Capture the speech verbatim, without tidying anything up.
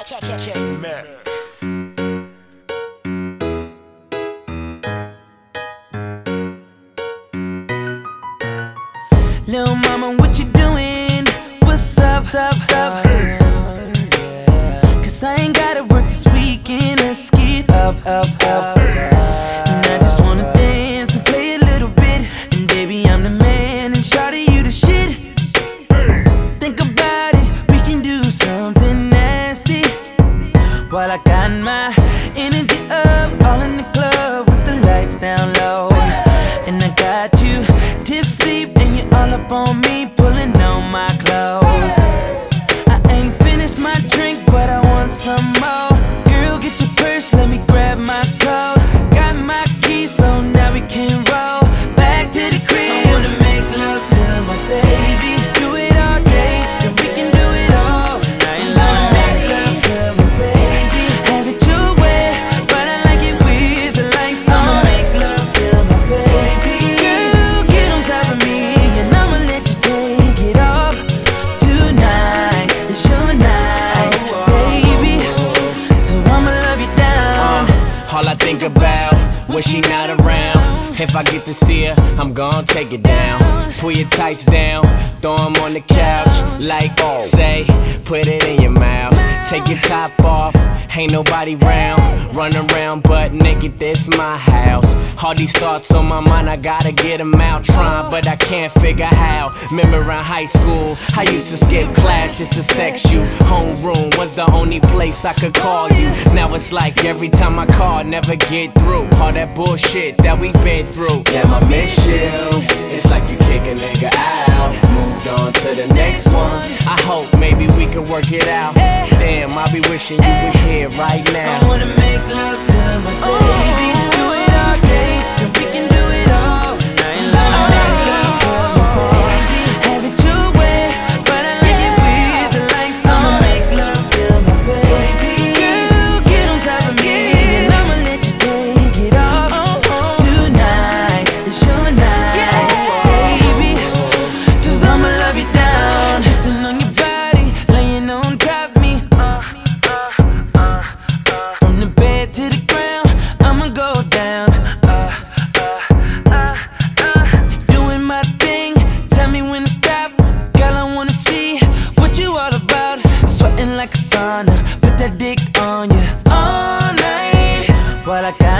K-Mac. Lil' mama, what you doing? What's up, up, up? Cause I ain't gotta work this weekend. Let's get up, up, up. And I just wanna dance and play a little bit. And baby, I'm the man, and shawty, you the shit. Think about it, we can do something nasty. While I got my energy up, all in the club with the lights down low. And I got you tipsy, and you all up on me, pulling on my clothes. I ain't finished my drink, but I want some more. Girl, get your purse, let me grab my coat. Got my keys, so now we can roll back to the crib. I wanna make love to my baby. Do it all day, then we can do it all night long. I wanna make love to my baby. Have it your way, but I like it with the lights on. I'ma make love to my baby. Girl, get on top of me, and I'ma let you take it off. Tonight is your night, baby, so I'ma love you down. Uh, all I think about when she not around. If I get to see her, I'm gon' take it down. Pull your tights down, throw 'em on the couch. Like, oh, say, put it in your mouth. Take your top off, ain't nobody round. Run around butt naked, this my house. All these thoughts on my mind, I gotta get them out. Trying, but I can't figure how. Remember around high school, I used to skip class just to sex you. Homeroom was the only place I could call you. Now it's like every time I call, never get through. All that bullshit that we been through. Damn, I miss you. It's like you kick a nigga out. Moved on to the next one. I hope maybe we could work it out. Damn, I be wishing you was here right now. I wanna make love to my baby. Do it all day, then we can do it all night long. I make love to my baby. Have it your way, but I like it with the lights on. I'ma make love to my baby. Girl, get on top of me, and I'ma let you take it off. Tonight is your night, baby, so I'ma love you down. Kissing on your body, laying on top of me. From the bed to the ground, I'ma go down. Doing my thing, tell me when to stop. Girl, I wanna see what you all about. Sweating like a sauna, put that dick on you all night. While I got